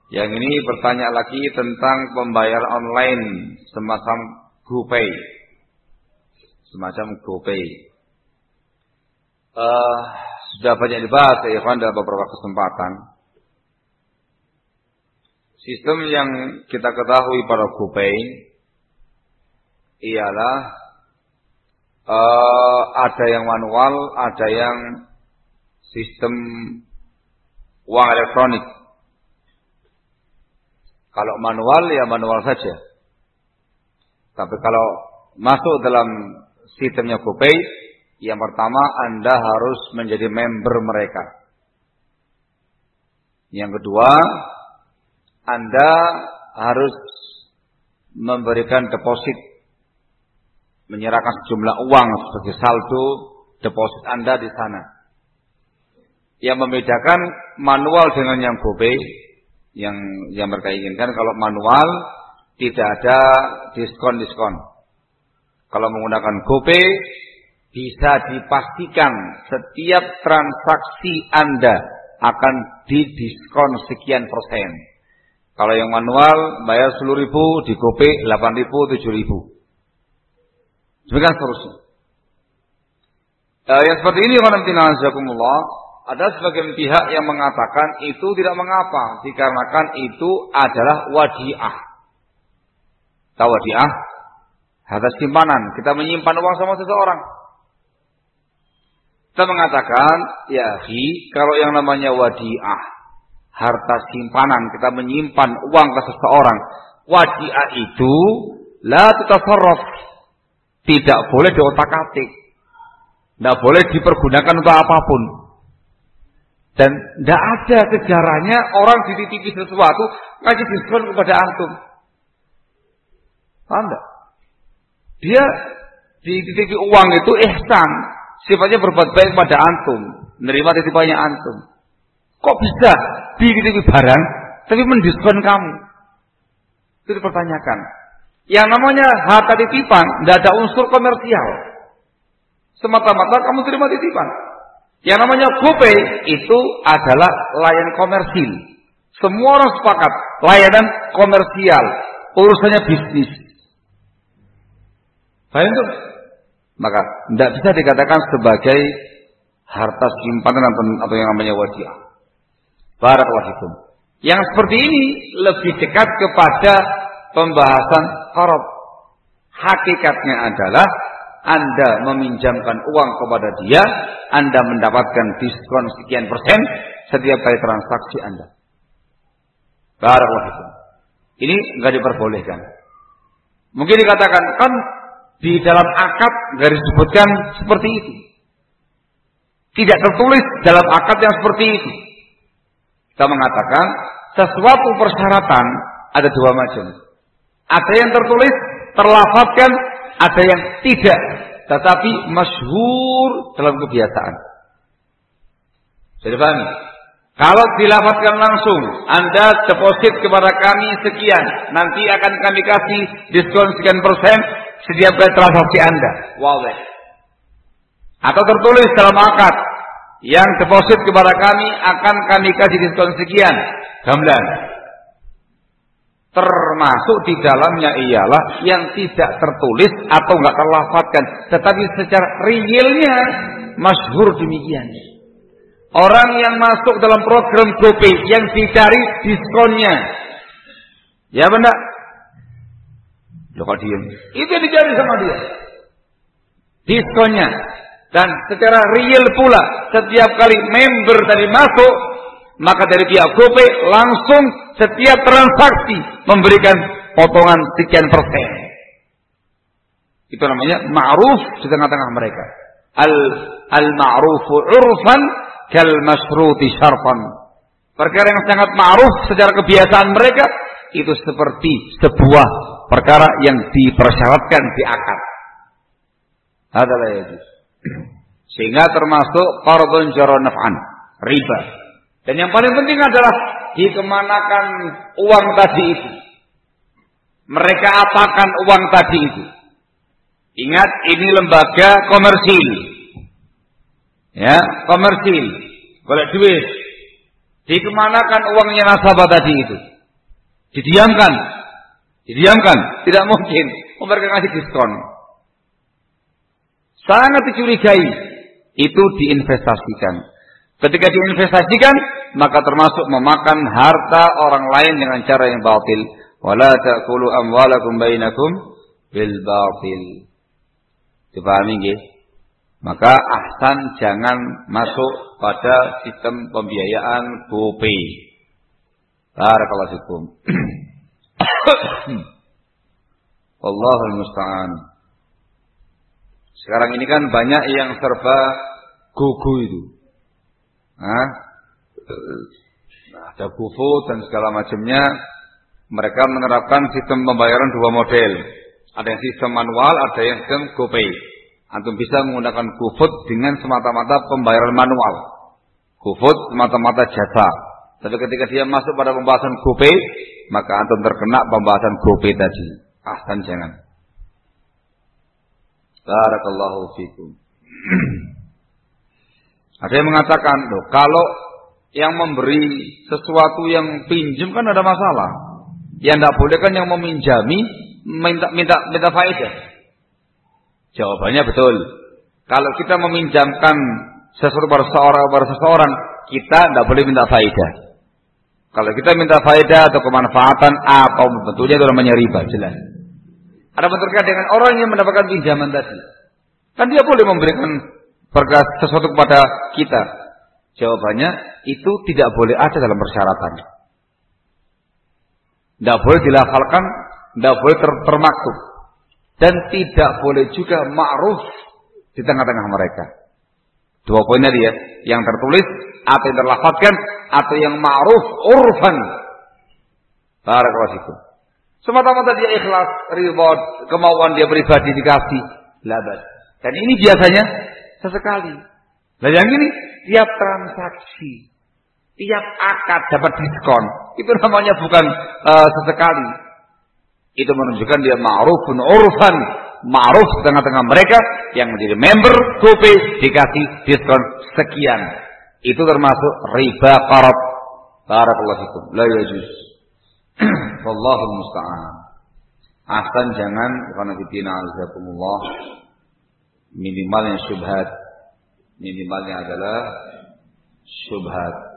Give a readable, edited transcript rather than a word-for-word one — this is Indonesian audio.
Yang ini bertanya lagi tentang pembayar online semacam GoPay. Sudah banyak dibahas ya Ikhwan dalam beberapa kesempatan. Sistem yang kita ketahui pada GoPay ialah ada yang manual, ada yang sistem uang elektronik. Kalau manual ya manual saja. Tapi kalau masuk dalam sistemnya GoPay, yang pertama Anda harus menjadi member mereka. Yang kedua, Anda harus memberikan deposit, menyerahkan sejumlah uang sebagai saldo deposit Anda di sana. Yang membedakan manual dengan yang GoPay, yang mereka inginkan, kalau manual tidak ada diskon. Kalau menggunakan GoPay bisa dipastikan setiap transaksi Anda akan didiskon sekian persen. Kalau yang manual bayar 10.000, di GoPay 8.000, 7.000. Demikian seterusnya. Yang seperti ini ada sebagian pihak yang mengatakan itu tidak mengapa dikarenakan itu adalah wadiah. Tahu wadiah? Harta simpanan. Kita menyimpan uang sama seseorang. Kita mengatakan, ya kalau yang namanya wadiah, harta simpanan, kita menyimpan uang ke seseorang, wadiah itu la tutasarraf, tidak boleh diotak-atik, tidak boleh dipergunakan untuk apapun, dan tidak ada sejarahnya orang dititipi sesuatu kasih diskon kepada antum. Paham enggak? Dia dititipi uang itu ihsan, sifatnya berbuat baik pada antum, menerima titipannya antum. Kok bisa dititipi barang tapi mendiskon kamu? Itu dipertanyakan. Yang namanya harta titipan tidak ada unsur komersial. Semata-mata kamu terima titipan. Yang namanya GoPay itu adalah layanan komersil. Semua orang sepakat layanan komersial, urusannya bisnis. Paham itu? Maka tidak bisa dikatakan sebagai harta simpanan atau yang namanya wadiah. Barakallahu fikum. Yang seperti ini lebih dekat kepada pembahasan qarad. Hakikatnya adalah Anda meminjamkan uang kepada dia, Anda mendapatkan diskon sekian persen setiap kali transaksi Anda. Barakallahu fikum. Ini enggak diperbolehkan. Mungkin dikatakan kan di dalam akad enggak disebutkan seperti itu. Tidak tertulis dalam akad yang seperti itu. Kita mengatakan sesuatu persyaratan ada dua macam. Ada yang tertulis, terlafadzkan, ada yang tidak, tetapi masyhur dalam kebiasaan. Jadi pahami? Kalau dilafadzkan langsung, Anda deposit kepada kami sekian, nanti akan kami kasih diskon sekian persen setiap kali transaksi Anda. Wallah. Atau tertulis dalam akad, yang deposit kepada kami akan kami kasih diskon sekian, gamlan. Termasuk di dalamnya ialah yang tidak tertulis atau enggak terlafadzkan, tetapi secara realnya masyhur demikian. Orang yang masuk dalam program GoPay yang dicari diskonnya, ya benar? Loh kok diem? Itu yang dicari sama dia, diskonnya. Dan secara real pula, setiap kali member tadi masuk, maka dari pihak GoPay langsung setiap transaksi memberikan potongan sekian persen. Itu namanya ma'ruf di tengah-tengah mereka. Al-ma'rufu urfan kal masyruti syarfan. Perkara yang sangat ma'ruf secara kebiasaan mereka itu seperti sebuah perkara yang dipersyaratkan di akad. Adalah itu. Sehingga termasuk qardun jara naf'an, riba. Dan yang paling penting adalah dikemanakan uang tadi itu. Mereka apakan uang tadi itu. Ingat, ini lembaga komersil. Ya, komersil. Golek duit. Dikemanakan uangnya nasabah tadi itu. Didiamkan. Tidak mungkin mereka ngasih diskon. Sangat dicurigai. Itu diinvestasikan. Ketika diinvestasikan, maka termasuk memakan harta orang lain dengan cara yang batil. Wala ta'kulu amwalakum bainakum bil batil. Dipahami nggih? Maka ahsan jangan masuk pada sistem pembiayaan GoPay. Barakallahu fikum. Wallahul musta'an. Sekarang ini kan banyak yang serba GoGo itu. Ada GoFood dan segala macamnya. Mereka menerapkan sistem pembayaran dua model. Ada yang sistem manual, ada yang sistem GoPay. Antum bisa menggunakan GoFood dengan semata-mata pembayaran manual. GoFood semata-mata jasa. Tapi ketika dia masuk pada pembahasan GoPay, maka antum terkena pembahasan GoPay tadi. Ahsan jangan. Barakallahu fikum. Ada yang mengatakan, loh, kalau yang memberi sesuatu yang pinjam kan ada masalah. Yang tidak boleh kan yang meminjami minta faedah. Jawabannya betul. Kalau kita meminjamkan sesuatu pada seseorang, kita tidak boleh minta faedah. Kalau kita minta faedah atau kemanfaatan apa bentuknya itu namanya riba, jelas. Ada terkait dengan orang yang mendapatkan pinjaman tadi. Kan dia boleh memberikan sesuatu kepada kita. Jawabannya itu tidak boleh ada dalam persyaratan. Tidak boleh dilafalkan, tidak boleh termaktub. Dan tidak boleh juga ma'ruf di tengah-tengah mereka. Dua poinnya dia, yang tertulis atau yang terlafazkan atau yang ma'ruf urfan. Barakallahu fikum. Semata-mata dia ikhlas, ridha, kemauan dia pribadi dikasih, labad. Dan ini biasanya sesekali. Nah yang ini tiap transaksi, tiap akad dapat diskon. Itu namanya bukan sesekali. Itu menunjukkan dia ma'rufun urfan, ma'ruf di tengah-tengah mereka yang menjadi member GoPay dikasih diskon sekian. Itu termasuk riba qarad. Barakallahu fikum. La yajuz. Wallahul musta'an. Ahsan jangan karena fitina azakumullah. Minimalnya syubhat. Minimalnya adalah syubhat.